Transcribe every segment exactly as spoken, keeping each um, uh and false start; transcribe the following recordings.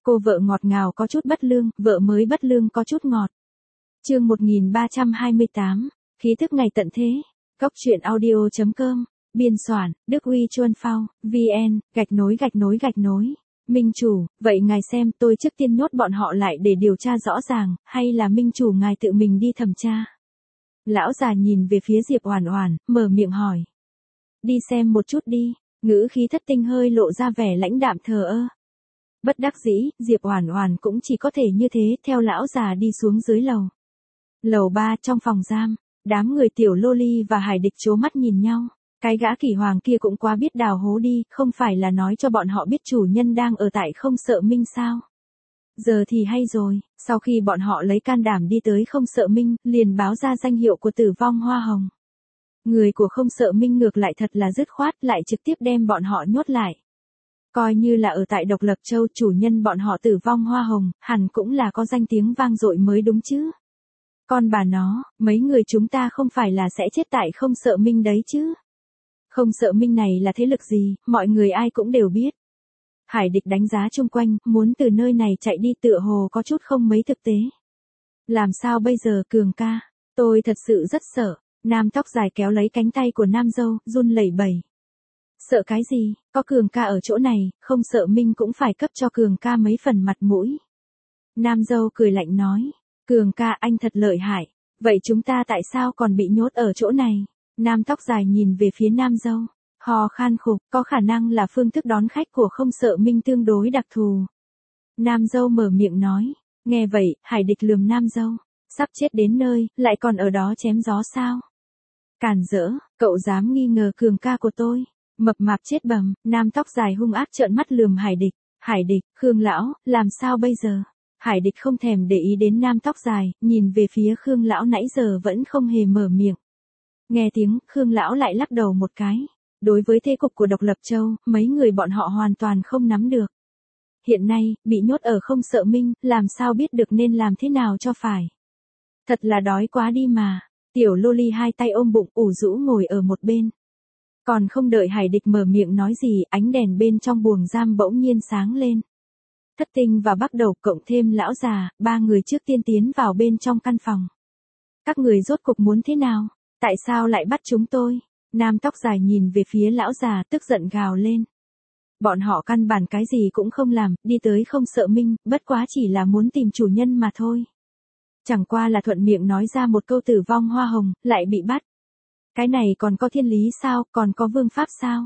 Cô vợ ngọt ngào có chút bất lương, vợ mới bất lương có chút ngọt. Chương một nghìn ba trăm hai mươi tám, khí thức ngày tận thế. Góc truyện audio chấm com, biên soạn, Đức Uy Chuân Phao, vn, gạch nối gạch nối gạch nối. Minh chủ, vậy ngài xem tôi trước tiên nhốt bọn họ lại để điều tra rõ ràng, hay là minh chủ ngài tự mình đi thẩm tra? Lão già nhìn về phía Diệp Oản Oản, mở miệng hỏi. Đi xem một chút đi, ngữ khí Thất Tinh hơi lộ ra vẻ lãnh đạm thờ ơ. Bất đắc dĩ, Diệp Oản Oản cũng chỉ có thể như thế, theo lão già đi xuống dưới lầu. Lầu ba trong phòng giam, đám người Tiểu Loli và Hải Địch trố mắt nhìn nhau. Cái gã Kỷ Hoàng kia cũng quá biết đào hố đi, không phải là nói cho bọn họ biết chủ nhân đang ở tại Không Sợ Minh sao? Giờ thì hay rồi, sau khi bọn họ lấy can đảm đi tới Không Sợ Minh, liền báo ra danh hiệu của Tử Vong Hoa Hồng. Người của Không Sợ Minh ngược lại thật là dứt khoát, lại trực tiếp đem bọn họ nhốt lại. Coi như là ở tại Độc Lập Châu, chủ nhân bọn họ Tử Vong Hoa Hồng, hẳn cũng là có danh tiếng vang dội mới đúng chứ. Con bà nó, mấy người chúng ta không phải là sẽ chết tại Không Sợ Minh đấy chứ. Không Sợ Minh này là thế lực gì, mọi người ai cũng đều biết. Hải Địch đánh giá chung quanh, muốn từ nơi này chạy đi tựa hồ có chút không mấy thực tế. Làm sao bây giờ Cường ca, tôi thật sự rất sợ. Nam tóc dài kéo lấy cánh tay của Nam dâu, run lẩy bẩy. Sợ cái gì, có Cường ca ở chỗ này, Không Sợ Minh cũng phải cấp cho Cường ca mấy phần mặt mũi. Nam dâu cười lạnh nói, Cường ca anh thật lợi hại, vậy chúng ta tại sao còn bị nhốt ở chỗ này? Nam tóc dài nhìn về phía Nam dâu, hò khan khục, có khả năng là phương thức đón khách của Không Sợ Minh tương đối đặc thù. Nam dâu mở miệng nói, nghe vậy, Hải Địch lườm Nam dâu, sắp chết đến nơi, lại còn ở đó chém gió sao? Càn rỡ, cậu dám nghi ngờ Cường ca của tôi? Mập mạp chết bầm, Nam tóc dài hung ác trợn mắt lườm Hải Địch, Hải Địch, Khương lão, làm sao bây giờ? Hải Địch không thèm để ý đến Nam tóc dài, nhìn về phía Khương lão nãy giờ vẫn không hề mở miệng. Nghe tiếng, Khương lão lại lắc đầu một cái. Đối với thế cục của Độc Lập Châu, mấy người bọn họ hoàn toàn không nắm được. Hiện nay, bị nhốt ở Không Sợ Minh, làm sao biết được nên làm thế nào cho phải. Thật là đói quá đi mà. Tiểu Loli hai tay ôm bụng, ủ rũ ngồi ở một bên. Còn không đợi Hải Địch mở miệng nói gì, ánh đèn bên trong buồng giam bỗng nhiên sáng lên. Thất Tinh và Bắc Đầu cộng thêm lão già, ba người trước tiên tiến vào bên trong căn phòng. Các người rốt cục muốn thế nào? Tại sao lại bắt chúng tôi? Nam tóc dài nhìn về phía lão già, tức giận gào lên. Bọn họ căn bản cái gì cũng không làm, đi tới Không Sợ Minh, bất quá chỉ là muốn tìm chủ nhân mà thôi. Chẳng qua là thuận miệng nói ra một câu Tử Vong Hoa Hồng, lại bị bắt. Cái này còn có thiên lý sao, còn có vương pháp sao?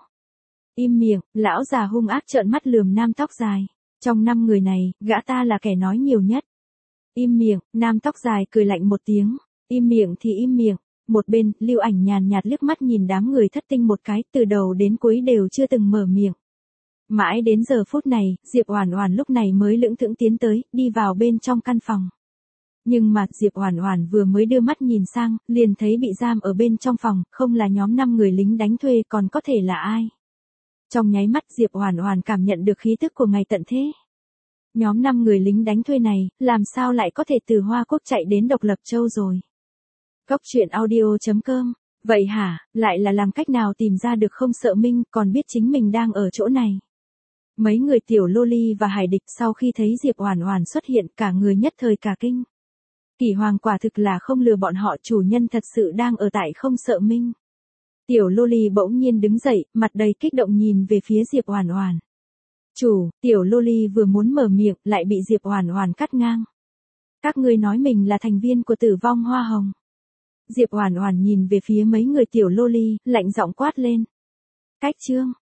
Im miệng, lão già hung ác trợn mắt lườm Nam tóc dài. Trong năm người này, gã ta là kẻ nói nhiều nhất. Im miệng, Nam tóc dài cười lạnh một tiếng. Im miệng thì im miệng. Một bên, Lưu Ảnh nhàn nhạt liếc mắt nhìn đám người Thất Tinh một cái, từ đầu đến cuối đều chưa từng mở miệng. Mãi đến giờ phút này, Diệp Oản Oản lúc này mới lững thững tiến tới, đi vào bên trong căn phòng. Nhưng mà, Diệp Oản Oản vừa mới đưa mắt nhìn sang, liền thấy bị giam ở bên trong phòng, không là nhóm năm người lính đánh thuê còn có thể là ai. Trong nháy mắt Diệp Oản Oản cảm nhận được khí tức của ngày tận thế. Nhóm năm người lính đánh thuê này, làm sao lại có thể từ Hoa Quốc chạy đến Độc Lập Châu rồi? Góc truyện audio chấm com, vậy hả, lại là làm cách nào tìm ra được Không Sợ Minh, còn biết chính mình đang ở chỗ này? Mấy người Tiểu Loli và Hải Địch sau khi thấy Diệp Oản Oản xuất hiện, cả người nhất thời cả kinh. Kỷ Hoàng quả thực là không lừa bọn họ, chủ nhân thật sự đang ở tại Không Sợ Minh. Tiểu Loli bỗng nhiên đứng dậy, mặt đầy kích động nhìn về phía Diệp Oản Oản. Chủ, Tiểu Loli vừa muốn mở miệng, lại bị Diệp Oản Oản cắt ngang. Các ngươi nói mình là thành viên của Tử Vong Hoa Hồng. Diệp Oản Oản nhìn về phía mấy người Tiểu Loli, lạnh giọng quát lên. Cách chương,